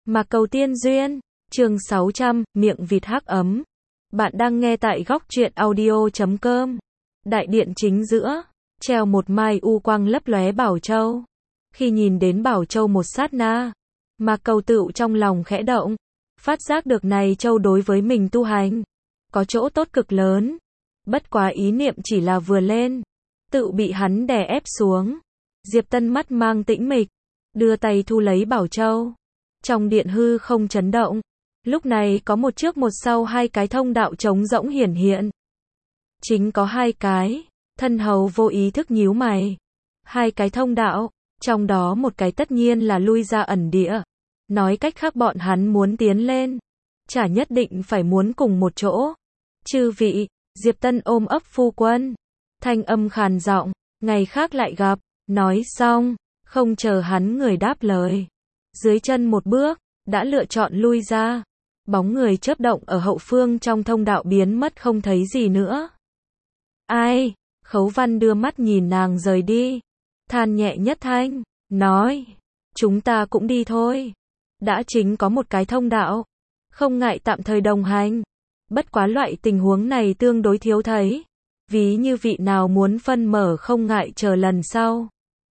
Mạc Cầu Tiên Duyên, chương 600, miệng vịt hắc ấm. Bạn đang nghe tại góc truyện audio.com. Đại điện chính giữa, treo một mai u quang lấp lóe bảo châu. Khi nhìn đến bảo châu một sát na, Mạc Cầu Tựu trong lòng khẽ động, phát giác được này châu đối với mình tu hành có chỗ tốt cực lớn. Bất quá ý niệm chỉ là vừa lên, tự bị hắn đè ép xuống. Diệp Tân mắt mang tĩnh mịch, đưa tay thu lấy bảo châu. Trong điện hư không chấn động, lúc này có một trước một sau hai cái thông đạo trống rỗng hiển hiện. Chính có hai cái, thân hầu vô ý thức nhíu mày. Hai cái thông đạo, trong đó một cái tất nhiên là lui ra ẩn địa. Nói cách khác bọn hắn muốn tiến lên, chả nhất định phải muốn cùng một chỗ. Chư vị, Diệp Tân ôm ấp phu quân, thanh âm khàn giọng, ngày khác lại gặp. Nói xong, không chờ hắn người đáp lời, dưới chân một bước, đã lựa chọn lui ra. Bóng người chớp động ở hậu phương trong thông đạo biến mất không thấy gì nữa. Ai? Khấu Văn đưa mắt nhìn nàng rời đi, than nhẹ nhất thanh, nói, chúng ta cũng đi thôi. Đã chính có một cái thông đạo, không ngại tạm thời đồng hành. Bất quá loại tình huống này tương đối thiếu thấy. Ví như vị nào muốn phân mở không ngại chờ lần sau.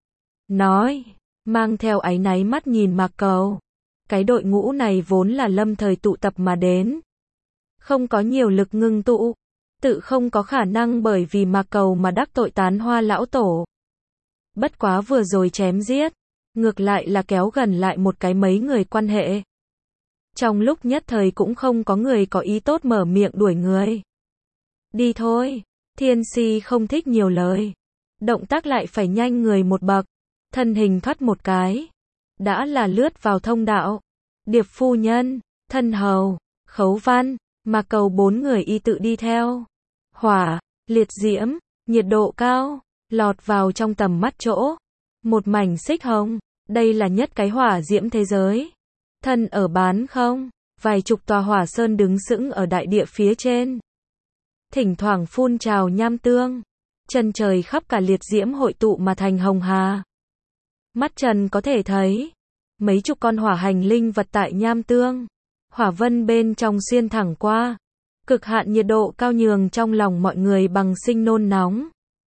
Nói, mang theo áy náy mắt nhìn Mạc Cầu. Cái đội ngũ này vốn là lâm thời tụ tập mà đến, không có nhiều lực ngưng tụ, tự không có khả năng bởi vì Mạc Cầu mà đắc tội Tán Hoa lão tổ. Bất quá vừa rồi chém giết, ngược lại là kéo gần lại một cái mấy người quan hệ. Trong lúc nhất thời cũng không có người có ý tốt mở miệng đuổi người. Đi thôi, Thiên Si không thích nhiều lời, động tác lại phải nhanh người một bậc, thân hình thoát một cái, đã là lướt vào thông đạo. Điệp phu nhân, thân hầu, Khấu Văn, Mạc Cầu bốn người y tự đi theo. Hỏa, liệt diễm, nhiệt độ cao, lọt vào trong tầm mắt chỗ. Một mảnh xích hồng, đây là nhất cái hỏa diễm thế giới. Thân ở bán không, vài chục tòa hỏa sơn đứng sững ở đại địa phía trên. Thỉnh thoảng phun trào nham tương, chân trời khắp cả liệt diễm hội tụ mà thành hồng hà. Mắt trần có thể thấy, mấy chục con hỏa hành linh vật tại nham tương, hỏa vân bên trong xuyên thẳng qua. Cực hạn nhiệt độ cao nhường trong lòng mọi người bằng sinh nôn nóng.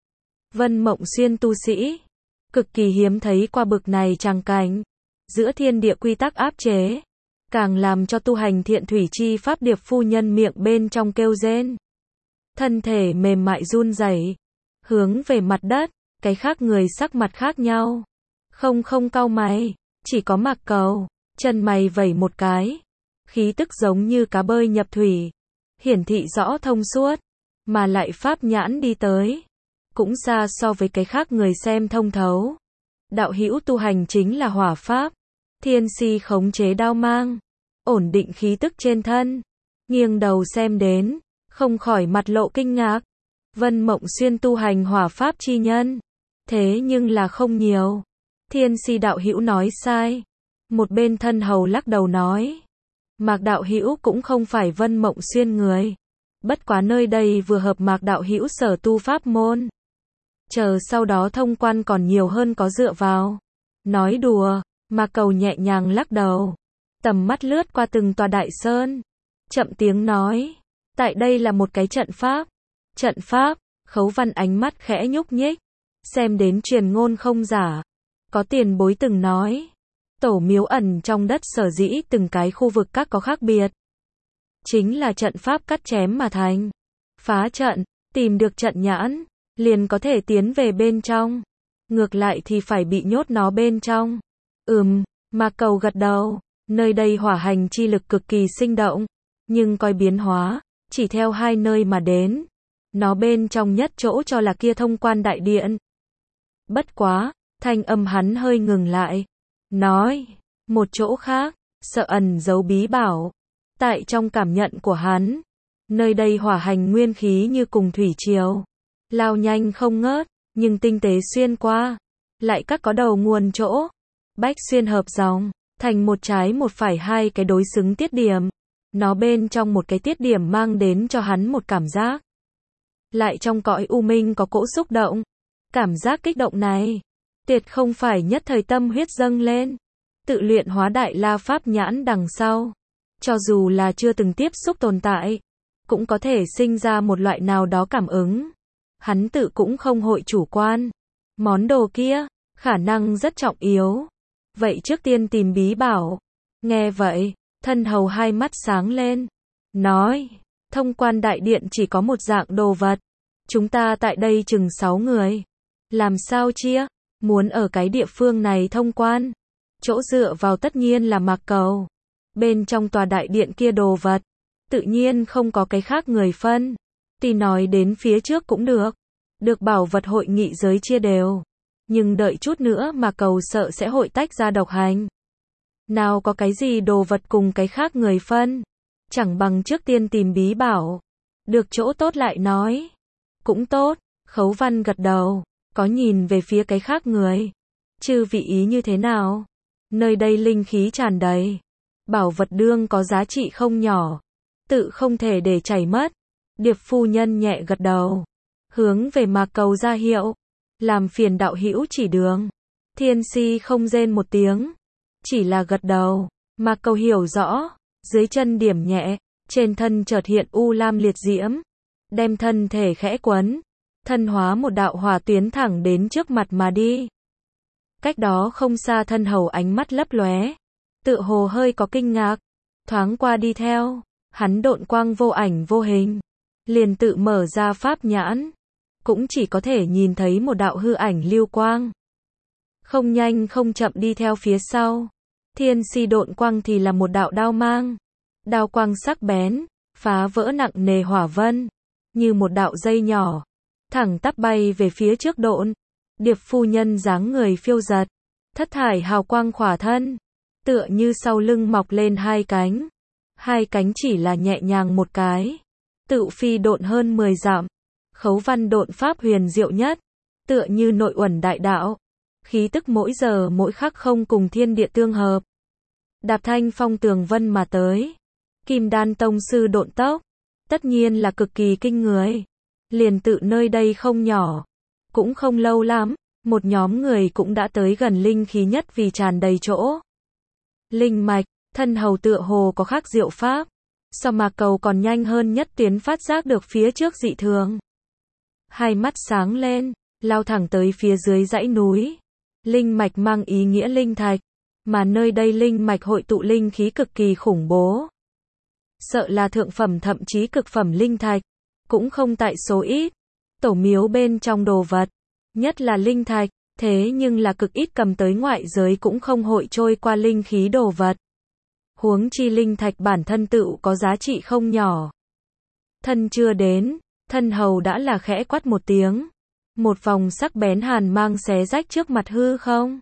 Vân Mộng Xuyên tu sĩ, cực kỳ hiếm thấy qua bực này tràng cảnh. Giữa thiên địa quy tắc áp chế, càng làm cho tu hành thiện thủy chi pháp điệp phu nhân miệng bên trong kêu rên. Thân thể mềm mại run rẩy, hướng về mặt đất, cái khác người sắc mặt khác nhau. Không cau mày, chỉ có Mạc Cầu, chân mày vẩy một cái. Khí tức giống như cá bơi nhập thủy, hiển thị rõ thông suốt, mà lại pháp nhãn đi tới. Cũng xa so với cái khác người xem thông thấu. Đạo hữu tu hành chính là hỏa pháp. Thiên Si khống chế đao mang, ổn định khí tức trên thân, nghiêng đầu xem đến, không khỏi mặt lộ kinh ngạc. Vân Mộng Xuyên tu hành hỏa pháp chi nhân, thế nhưng là không nhiều. Thiên Si đạo hữu nói sai. Một bên thân hầu lắc đầu nói, Mạc đạo hữu cũng không phải Vân Mộng Xuyên người. Bất quá nơi đây vừa hợp Mạc đạo hữu sở tu pháp môn. Chờ sau đó thông quan còn nhiều hơn có dựa vào. Nói đùa, Mạc Cầu nhẹ nhàng lắc đầu, tầm mắt lướt qua từng tòa đại sơn, chậm tiếng nói, tại đây là một cái trận pháp. Trận pháp, Khấu Văn ánh mắt khẽ nhúc nhích, xem đến truyền ngôn không giả. Có tiền bối từng nói, tổ miếu ẩn trong đất sở dĩ từng cái khu vực các có khác biệt. Chính là trận pháp cắt chém mà thành. Phá trận, tìm được trận nhãn, liền có thể tiến về bên trong. Ngược lại thì phải bị nhốt nó bên trong. Mạc Cầu gật đầu, nơi đây hỏa hành chi lực cực kỳ sinh động, nhưng coi biến hóa, chỉ theo hai nơi mà đến. Nó bên trong nhất chỗ cho là kia thông quan đại điện. Bất quá, thanh âm hắn hơi ngừng lại, nói, một chỗ khác, sợ ẩn giấu bí bảo. Tại trong cảm nhận của hắn, nơi đây hỏa hành nguyên khí như cùng thủy triều, lao nhanh không ngớt, nhưng tinh tế xuyên qua, lại các có đầu nguồn chỗ. Bách xuyên hợp dòng, thành một trái một phải hai cái đối xứng tiết điểm. Nó bên trong một cái tiết điểm mang đến cho hắn một cảm giác. Lại trong cõi u minh có cỗ xúc động. Cảm giác kích động này, tuyệt không phải nhất thời tâm huyết dâng lên. tự luyện hóa đại la pháp nhãn đằng sau. Cho dù là chưa từng tiếp xúc tồn tại, cũng có thể sinh ra một loại nào đó cảm ứng. Hắn tự cũng không hội chủ quan. Món đồ kia, khả năng rất trọng yếu. Vậy trước tiên tìm bí bảo. Nghe vậy, thân hầu hai mắt sáng lên. Nói, thông quan đại điện chỉ có một dạng đồ vật. Chúng ta tại đây chừng 6 người. Làm sao chia? Muốn ở cái địa phương này thông quan. Chỗ dựa vào tất nhiên là Mạc Cầu. Bên trong tòa đại điện kia đồ vật, tự nhiên không có cái khác người phân. Thì nói đến phía trước cũng được. Được bảo vật hội nghị giới chia đều. Nhưng đợi chút nữa Mạc Cầu sợ sẽ hội tách ra độc hành. Nào có cái gì đồ vật cùng cái khác người phân. Chẳng bằng trước tiên tìm bí bảo. Được chỗ tốt lại nói. Cũng tốt, Khấu Văn gật đầu. Có nhìn về phía cái khác người. Chư vị ý như thế nào? Nơi đây linh khí tràn đầy. Bảo vật đương có giá trị không nhỏ. Tự không thể để chảy mất. Điệp phu nhân nhẹ gật đầu. Hướng về Mạc Cầu ra hiệu. Làm phiền đạo hữu chỉ đường. Thiên Si không rên một tiếng. Chỉ là gật đầu. Mạc Cầu hiểu rõ. Dưới chân điểm nhẹ. Trên thân chợt hiện u lam liệt diễm. Đem thân thể khẽ quấn. Thân hóa một đạo hỏa tuyến thẳng đến trước mặt mà đi. Cách đó không xa thân hầu ánh mắt lấp lóe. Tựa hồ hơi có kinh ngạc. Thoáng qua đi theo. Hắn độn quang vô ảnh vô hình. Liền tự mở ra pháp nhãn. Cũng chỉ có thể nhìn thấy một đạo hư ảnh lưu quang. Không nhanh không chậm đi theo phía sau. Thiên Si độn quang thì là một đạo đao mang. Đao quang sắc bén. Phá vỡ nặng nề hỏa vân. Như một đạo dây nhỏ. Thẳng tắp bay về phía trước độn. Điệp phu nhân dáng người phiêu giật. Thất thải hào quang khỏa thân. Tựa như sau lưng mọc lên hai cánh. Hai cánh chỉ là nhẹ nhàng một cái. Tự phi độn hơn 10 dặm. Khấu Văn độn pháp huyền diệu nhất. Tựa như nội uẩn đại đạo. Khí tức mỗi giờ mỗi khắc không cùng thiên địa tương hợp. Đạp thanh phong tường vân mà tới. Kim Đan tông sư độn tốc. Tất nhiên là cực kỳ kinh người. Liền tự nơi đây không nhỏ. Cũng không lâu lắm. Một nhóm người cũng đã tới gần linh khí nhất vì tràn đầy chỗ. Linh mạch, thân hầu tựa hồ có khác diệu pháp. So Mạc Cầu còn nhanh hơn nhất tuyến phát giác được phía trước dị thường. Hai mắt sáng lên, lao thẳng tới phía dưới dãy núi. Linh mạch mang ý nghĩa linh thạch, mà nơi đây linh mạch hội tụ linh khí cực kỳ khủng bố. Sợ là thượng phẩm thậm chí cực phẩm linh thạch, cũng không tại số ít. Tổ miếu bên trong đồ vật, nhất là linh thạch, thế nhưng là cực ít cầm tới ngoại giới cũng không hội trôi qua linh khí đồ vật. Huống chi linh thạch bản thân tự có giá trị không nhỏ. Thân chưa đến, thân hầu đã là khẽ quát một tiếng. Một vòng sắc bén hàn mang xé rách trước mặt hư không.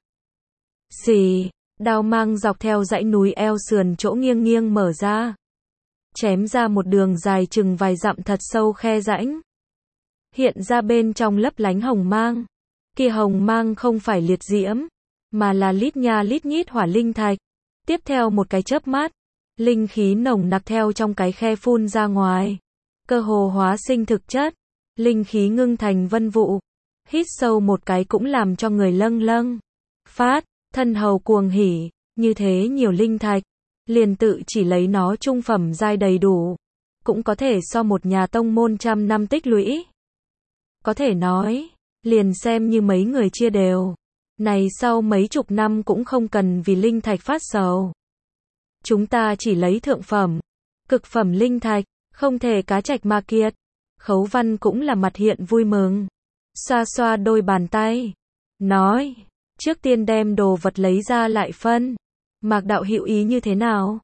Xì, đao mang dọc theo dãy núi eo sườn chỗ nghiêng nghiêng mở ra. Chém ra một đường dài chừng vài dặm thật sâu khe rãnh. Hiện ra bên trong lấp lánh hồng mang. Kia hồng mang không phải liệt diễm, mà là lít nha lít nhít hỏa linh thạch. Tiếp theo một cái chớp mắt, linh khí nồng nặc theo trong cái khe phun ra ngoài. Cơ hồ hóa sinh thực chất, linh khí ngưng thành vân vụ. Hít sâu một cái cũng làm cho người lâng lâng. Phát, thân hầu cuồng hỉ, như thế nhiều linh thạch. Liền tự chỉ lấy nó trung phẩm giai đầy đủ. Cũng có thể so một nhà tông môn trăm năm tích lũy. Có thể nói, liền xem như mấy người chia đều. Này sau mấy chục năm cũng không cần vì linh thạch phát sầu. Chúng ta chỉ lấy thượng phẩm, cực phẩm linh thạch, không thể cá trạch mà kiệt. Khấu Văn cũng là mặt hiện vui mừng. Xoa xoa đôi bàn tay. Nói, trước tiên đem đồ vật lấy ra lại phân. Mạc đạo hữu ý như thế nào?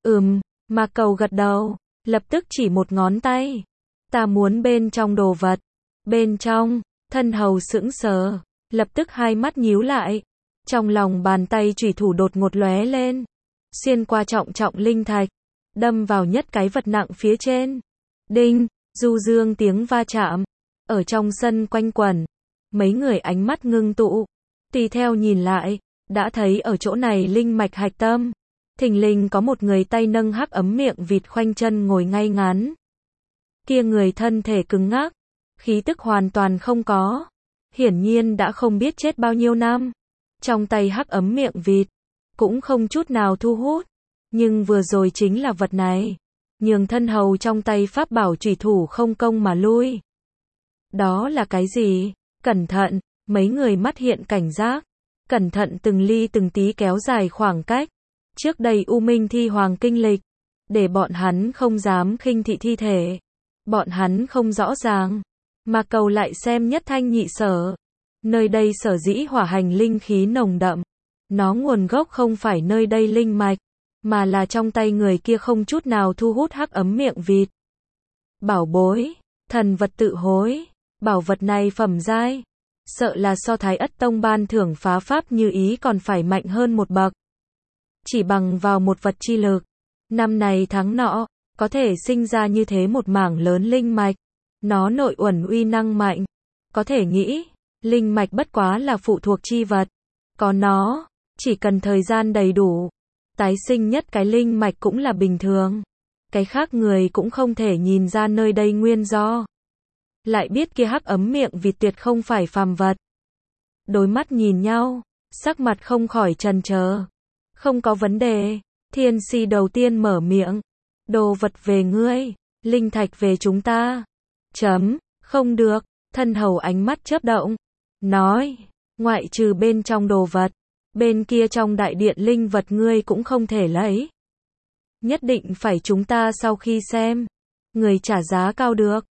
Mạc Cầu gật đầu, lập tức chỉ một ngón tay. Ta muốn bên trong đồ vật. Bên trong, thân hầu sững sờ, lập tức hai mắt nhíu lại. Trong lòng bàn tay chủy thủ đột ngột lóe lên. Xuyên qua trọng trọng linh thạch, đâm vào nhất cái vật nặng phía trên. Đinh, du dương tiếng va chạm. Ở trong sân quanh quẩn. Mấy người ánh mắt ngưng tụ. Tùy theo nhìn lại, đã thấy ở chỗ này linh mạch hạch tâm. Thình lình có một người tay nâng hắc ấm miệng vịt khoanh chân ngồi ngay ngắn. Kia người thân thể cứng ngắc, khí tức hoàn toàn không có. Hiển nhiên đã không biết chết bao nhiêu năm. Trong tay hắc ấm miệng vịt, cũng không chút nào thu hút. Nhưng vừa rồi chính là vật này, nhường thân hầu trong tay pháp bảo chủy thủ không công mà lui. Đó là cái gì? Cẩn thận, mấy người mắt hiện cảnh giác, cẩn thận từng ly từng tí kéo dài khoảng cách. Trước đây U Minh Thi Hoàng kinh lịch, để bọn hắn không dám khinh thị thi thể. Bọn hắn không rõ ràng, mà cầu lại xem nhất thanh nhị sở. Nơi đây sở dĩ hỏa hành linh khí nồng đậm, nó nguồn gốc không phải nơi đây linh mạch, mà là trong tay người kia không chút nào thu hút hắc ấm miệng vịt. Bảo bối, thần vật tự hối, bảo vật này phẩm giai, sợ là so Thái Ất Tông ban thưởng phá pháp như ý còn phải mạnh hơn một bậc. Chỉ bằng vào một vật chi lực, năm này tháng nọ, có thể sinh ra như thế một mảng lớn linh mạch, nó nội uẩn uy năng mạnh, có thể nghĩ, linh mạch bất quá là phụ thuộc chi vật, có nó, chỉ cần thời gian đầy đủ, tái sinh nhất cái linh mạch cũng là bình thường, cái khác người cũng không thể nhìn ra nơi đây nguyên do. Lại biết kia hắc ấm miệng vịt tuyệt không phải phàm vật. Đôi mắt nhìn nhau, sắc mặt không khỏi chần chờ. Không có vấn đề, thiên si đầu tiên mở miệng. Đồ vật về ngươi, linh thạch về chúng ta. Không được, thân hầu ánh mắt chớp động. Nói, ngoại trừ bên trong đồ vật, bên kia trong đại điện linh vật ngươi cũng không thể lấy. Nhất định phải chúng ta sau khi xem, người trả giá cao được.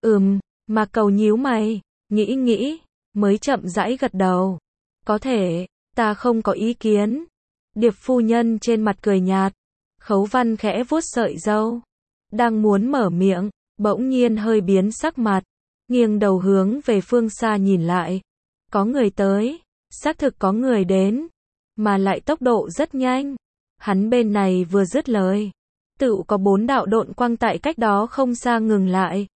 Mà cầu nhíu mày, nghĩ, mới chậm rãi gật đầu. Có thể, ta không có ý kiến. Điệp phu nhân trên mặt cười nhạt. Khấu Văn khẽ vuốt sợi râu. Đang muốn mở miệng, bỗng nhiên hơi biến sắc mặt. Nghiêng đầu hướng về phương xa nhìn lại. Có người tới, xác thực có người đến. Mà lại tốc độ rất nhanh. Hắn bên này vừa dứt lời. Tự có 4 đạo độn quang tại cách đó không xa ngừng lại.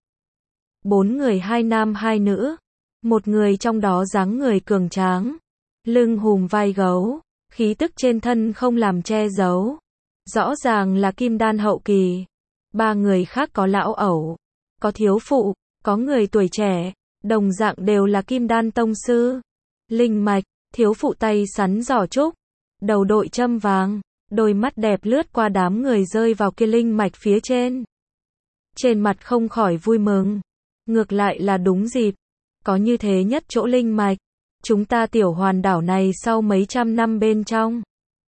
4 người 2 nam 2 nữ. Một người trong đó dáng người cường tráng. Lưng hùm vai gấu. Khí tức trên thân không làm che giấu. Rõ ràng là kim đan hậu kỳ. 3 người khác có lão ẩu. Có thiếu phụ. Có người tuổi trẻ. Đồng dạng đều là kim đan tông sư. Linh mạch. Thiếu phụ tay sắn giỏ trúc. Đầu đội châm vàng. Đôi mắt đẹp lướt qua đám người rơi vào kia linh mạch phía trên. Trên mặt không khỏi vui mừng. Ngược lại là đúng dịp. Có như thế nhất chỗ linh mạch. Chúng ta tiểu hoàn đảo này sau mấy trăm năm bên trong.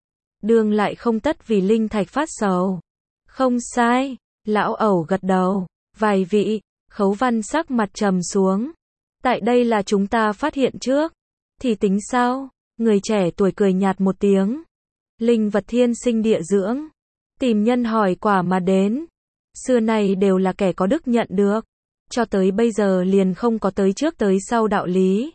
Đường lại không tất vì linh thạch phát sầu. Không sai. Lão ẩu gật đầu. Vài vị. Khấu Văn sắc mặt trầm xuống. Tại đây là chúng ta phát hiện trước. Thì tính sao? Người trẻ tuổi cười nhạt một tiếng. Linh vật thiên sinh địa dưỡng. Tìm nhân hỏi quả mà đến. Xưa này đều là kẻ có đức nhận được. Cho tới bây giờ liền không có tới trước tới sau đạo lý.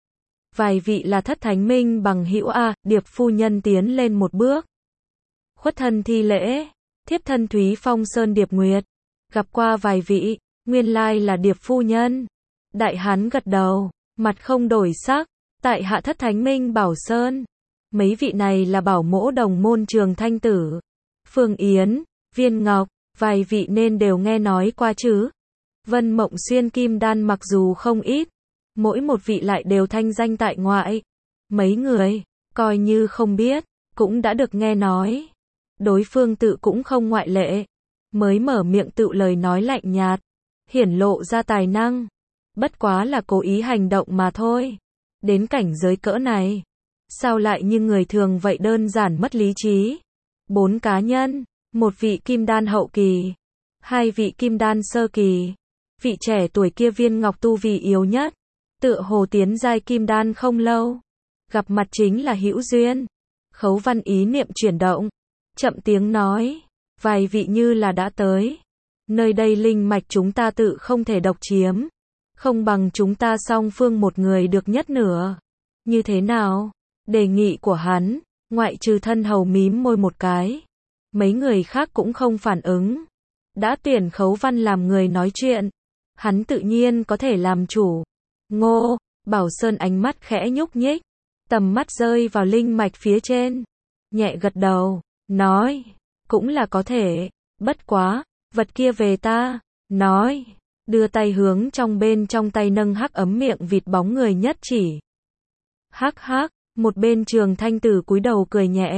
Vài vị là thất thánh minh bằng hữu a. Điệp phu nhân tiến lên một bước. Khuất thân thi lễ. Thiếp thân Thúy Phong Sơn Điệp Nguyệt. Gặp qua vài vị. Nguyên lai là Điệp phu nhân. Đại hán gật đầu. Mặt không đổi sắc. Tại hạ thất thánh minh Bảo Sơn. Mấy vị này là bảo mỗ đồng môn Trường Thanh Tử. Phương Yến, Viên Ngọc. Vài vị nên đều nghe nói qua chứ. Vân Mộng Xuyên kim đan mặc dù không ít. Mỗi một vị lại đều thanh danh tại ngoại. Mấy người, coi như không biết, cũng đã được nghe nói. Đối phương tự cũng không ngoại lệ. Mới mở miệng tự lời nói lạnh nhạt. Hiển lộ ra tài năng. Bất quá là cố ý hành động mà thôi. Đến cảnh giới cỡ này. Sao lại như người thường vậy đơn giản mất lý trí. 4 cá nhân. Một vị kim đan hậu kỳ. 2 vị kim đan sơ kỳ. Vị trẻ tuổi kia Viên Ngọc tu vi yếu nhất. Tựa hồ tiến giai kim đan không lâu. Gặp mặt chính là hữu duyên. Khấu Văn ý niệm chuyển động. Chậm tiếng nói. Vài vị như là đã tới. Nơi đây linh mạch chúng ta tự không thể độc chiếm. Không bằng chúng ta song phương một người được nhất nửa. Như thế nào? Đề nghị của hắn. Ngoại trừ thân hầu mím môi một cái. Mấy người khác cũng không phản ứng. Đã tuyển Khấu Văn làm người nói chuyện. Hắn tự nhiên có thể làm chủ. Ngô, Bảo Sơn ánh mắt khẽ nhúc nhích. Tầm mắt rơi vào linh mạch phía trên. Nhẹ gật đầu. Nói. Cũng là có thể. Bất quá. Vật kia về ta. Nói. Đưa tay hướng trong bên trong tay nâng hắc ấm miệng vịt bóng người nhất chỉ. Hắc hắc. Một bên Trường Thanh Tử cúi đầu cười nhẹ.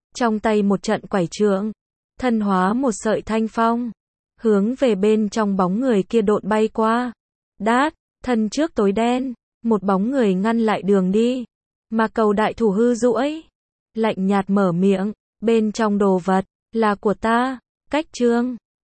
trong tay một trận quải trượng, thân hóa một sợi thanh phong, hướng về bên trong bóng người kia độn bay qua. Đát, thân trước tối đen, một bóng người ngăn lại đường đi. Mà Cầu đại thủ hư duỗi, lạnh nhạt mở miệng, bên trong đồ vật là của ta. Cách chương